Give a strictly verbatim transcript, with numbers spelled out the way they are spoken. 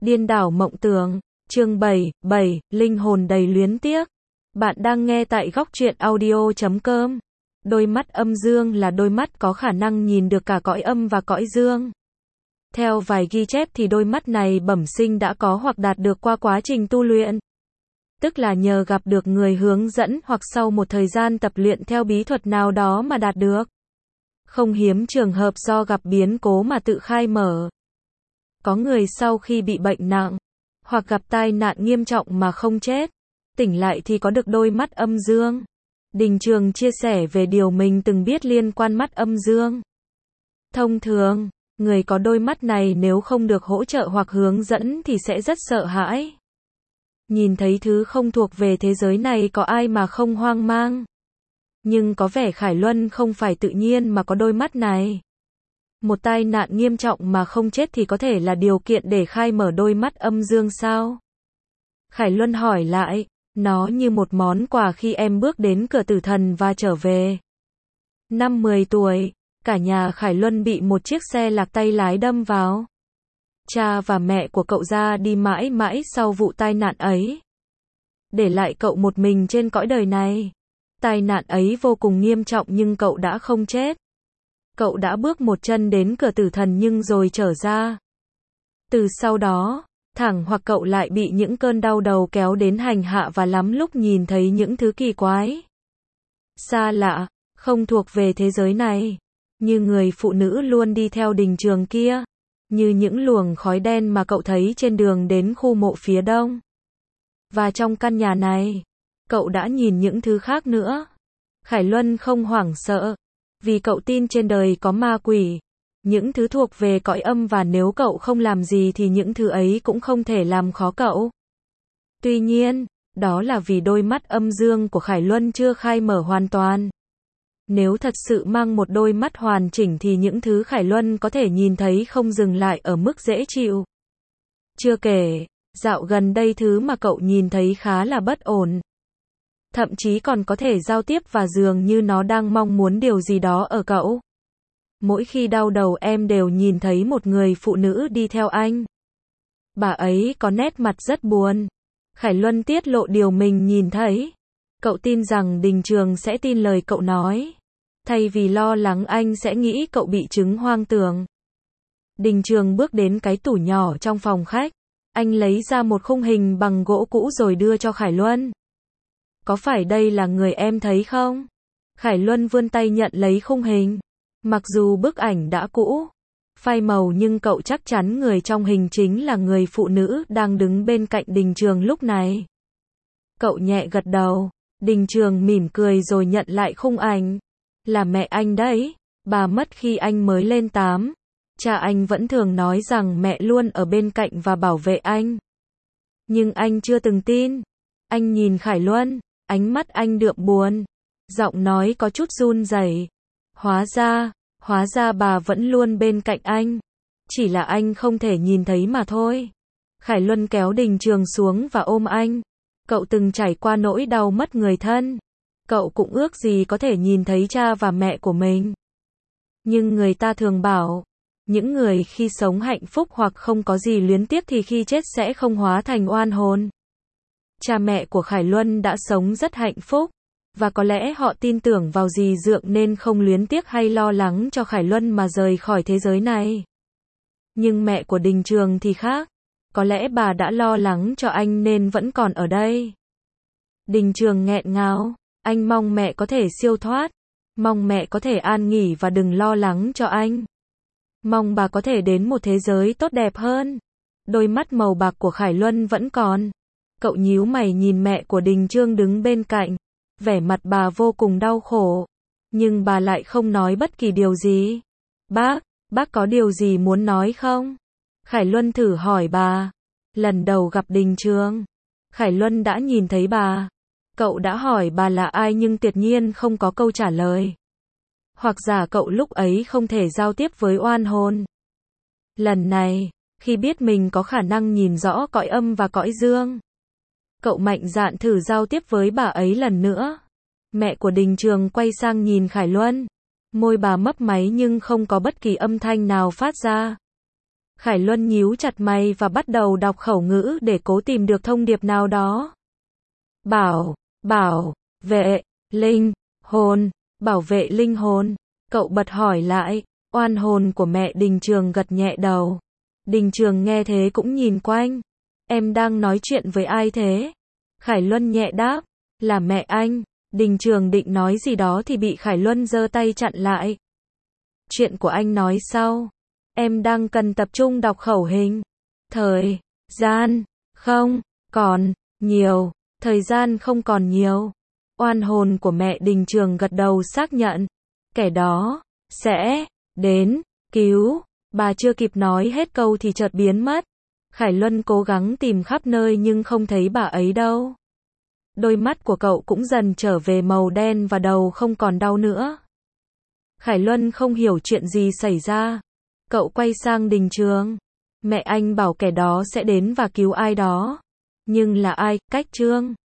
Điên đảo mộng tưởng, chương bảy, bảy, linh hồn đầy luyến tiếc. Bạn đang nghe tại góc truyện audio chấm com. Đôi mắt âm dương là đôi mắt có khả năng nhìn được cả cõi âm và cõi dương. Theo vài ghi chép thì đôi mắt này bẩm sinh đã có hoặc đạt được qua quá trình tu luyện. Tức là nhờ gặp được người hướng dẫn hoặc sau một thời gian tập luyện theo bí thuật nào đó mà đạt được. Không hiếm trường hợp do gặp biến cố mà tự khai mở. Có người sau khi bị bệnh nặng, hoặc gặp tai nạn nghiêm trọng mà không chết, tỉnh lại thì có được đôi mắt âm dương. Đình Trường chia sẻ về điều mình từng biết liên quan mắt âm dương. Thông thường, người có đôi mắt này nếu không được hỗ trợ hoặc hướng dẫn thì sẽ rất sợ hãi. Nhìn thấy thứ không thuộc về thế giới này có ai mà không hoang mang. Nhưng có vẻ Khải Luân không phải tự nhiên mà có đôi mắt này. Một tai nạn nghiêm trọng mà không chết thì có thể là điều kiện để khai mở đôi mắt âm dương sao? Khải Luân hỏi lại, nó như một món quà khi em bước đến cửa tử thần và trở về. Năm mười tuổi, cả nhà Khải Luân bị một chiếc xe lạc tay lái đâm vào. Cha và mẹ của cậu ra đi mãi mãi sau vụ tai nạn ấy. Để lại cậu một mình trên cõi đời này. Tai nạn ấy vô cùng nghiêm trọng nhưng cậu đã không chết. Cậu đã bước một chân đến cửa tử thần nhưng rồi trở ra. Từ sau đó, thẳng hoặc cậu lại bị những cơn đau đầu kéo đến hành hạ và lắm lúc nhìn thấy những thứ kỳ quái. Xa lạ, không thuộc về thế giới này. Như người phụ nữ luôn đi theo Đình Trường kia. Như những luồng khói đen mà cậu thấy trên đường đến khu mộ phía đông. Và trong căn nhà này, cậu đã nhìn những thứ khác nữa. Khải Luân không hoảng sợ. Vì cậu tin trên đời có ma quỷ, những thứ thuộc về cõi âm và nếu cậu không làm gì thì những thứ ấy cũng không thể làm khó cậu. Tuy nhiên, đó là vì đôi mắt âm dương của Khải Luân chưa khai mở hoàn toàn. Nếu thật sự mang một đôi mắt hoàn chỉnh thì những thứ Khải Luân có thể nhìn thấy không dừng lại ở mức dễ chịu. Chưa kể, dạo gần đây thứ mà cậu nhìn thấy khá là bất ổn. Thậm chí còn có thể giao tiếp và dường như nó đang mong muốn điều gì đó ở cậu. Mỗi khi đau đầu em đều nhìn thấy một người phụ nữ đi theo anh. Bà ấy có nét mặt rất buồn. Khải Luân tiết lộ điều mình nhìn thấy. Cậu tin rằng Đình Trường sẽ tin lời cậu nói. Thay vì lo lắng anh sẽ nghĩ cậu bị chứng hoang tưởng. Đình Trường bước đến cái tủ nhỏ trong phòng khách. Anh lấy ra một khung hình bằng gỗ cũ rồi đưa cho Khải Luân. Có phải đây là người em thấy không? Khải Luân vươn tay nhận lấy khung hình. Mặc dù bức ảnh đã cũ, phai màu nhưng cậu chắc chắn người trong hình chính là người phụ nữ đang đứng bên cạnh Đình Trường lúc này. Cậu nhẹ gật đầu. Đình Trường mỉm cười rồi nhận lại khung ảnh. Là mẹ anh đấy. Bà mất khi anh mới lên tám. Cha anh vẫn thường nói rằng mẹ luôn ở bên cạnh và bảo vệ anh. Nhưng anh chưa từng tin. Anh nhìn Khải Luân. Ánh mắt anh đượm buồn. Giọng nói có chút run rẩy. Hóa ra, hóa ra bà vẫn luôn bên cạnh anh. Chỉ là anh không thể nhìn thấy mà thôi. Khải Luân kéo Đình Trường xuống và ôm anh. Cậu từng trải qua nỗi đau mất người thân. Cậu cũng ước gì có thể nhìn thấy cha và mẹ của mình. Nhưng người ta thường bảo, những người khi sống hạnh phúc hoặc không có gì luyến tiếc thì khi chết sẽ không hóa thành oan hồn. Cha mẹ của Khải Luân đã sống rất hạnh phúc, và có lẽ họ tin tưởng vào dì dượng nên không luyến tiếc hay lo lắng cho Khải Luân mà rời khỏi thế giới này. Nhưng mẹ của Đình Trường thì khác, có lẽ bà đã lo lắng cho anh nên vẫn còn ở đây. Đình Trường nghẹn ngào, anh mong mẹ có thể siêu thoát, mong mẹ có thể an nghỉ và đừng lo lắng cho anh. Mong bà có thể đến một thế giới tốt đẹp hơn. Đôi mắt màu bạc của Khải Luân vẫn còn. Cậu nhíu mày nhìn mẹ của Đình Trường đứng bên cạnh. Vẻ mặt bà vô cùng đau khổ. Nhưng bà lại không nói bất kỳ điều gì. Bác, bác có điều gì muốn nói không? Khải Luân thử hỏi bà. Lần đầu gặp Đình Trường, Khải Luân đã nhìn thấy bà. Cậu đã hỏi bà là ai nhưng tuyệt nhiên không có câu trả lời. Hoặc giả cậu lúc ấy không thể giao tiếp với oan hồn. Lần này, khi biết mình có khả năng nhìn rõ cõi âm và cõi dương, cậu mạnh dạn thử giao tiếp với bà ấy lần nữa. Mẹ của Đình Trường quay sang nhìn Khải Luân. Môi bà mấp máy nhưng không có bất kỳ âm thanh nào phát ra. Khải Luân nhíu chặt mày và bắt đầu đọc khẩu ngữ để cố tìm được thông điệp nào đó. Bảo, bảo, vệ, linh, hồn, bảo vệ linh hồn. Cậu bật hỏi lại, oan hồn của mẹ Đình Trường gật nhẹ đầu. Đình Trường nghe thế cũng nhìn quanh. Em đang nói chuyện với ai thế? Khải Luân nhẹ đáp, là mẹ anh. Đình Trường định nói gì đó thì bị Khải Luân giơ tay chặn lại. Chuyện của anh nói sau. Em đang cần tập trung đọc khẩu hình. Thời gian không còn nhiều. Thời gian không còn nhiều. Oan hồn của mẹ Đình Trường gật đầu xác nhận. Kẻ đó sẽ đến cứu. Bà chưa kịp nói hết câu thì chợt biến mất. Khải Luân cố gắng tìm khắp nơi nhưng không thấy bà ấy đâu. Đôi mắt của cậu cũng dần trở về màu đen và đầu không còn đau nữa. Khải Luân không hiểu chuyện gì xảy ra. Cậu quay sang Đình Trường. Mẹ anh bảo kẻ đó sẽ đến và cứu ai đó. Nhưng là ai? Cách Trương.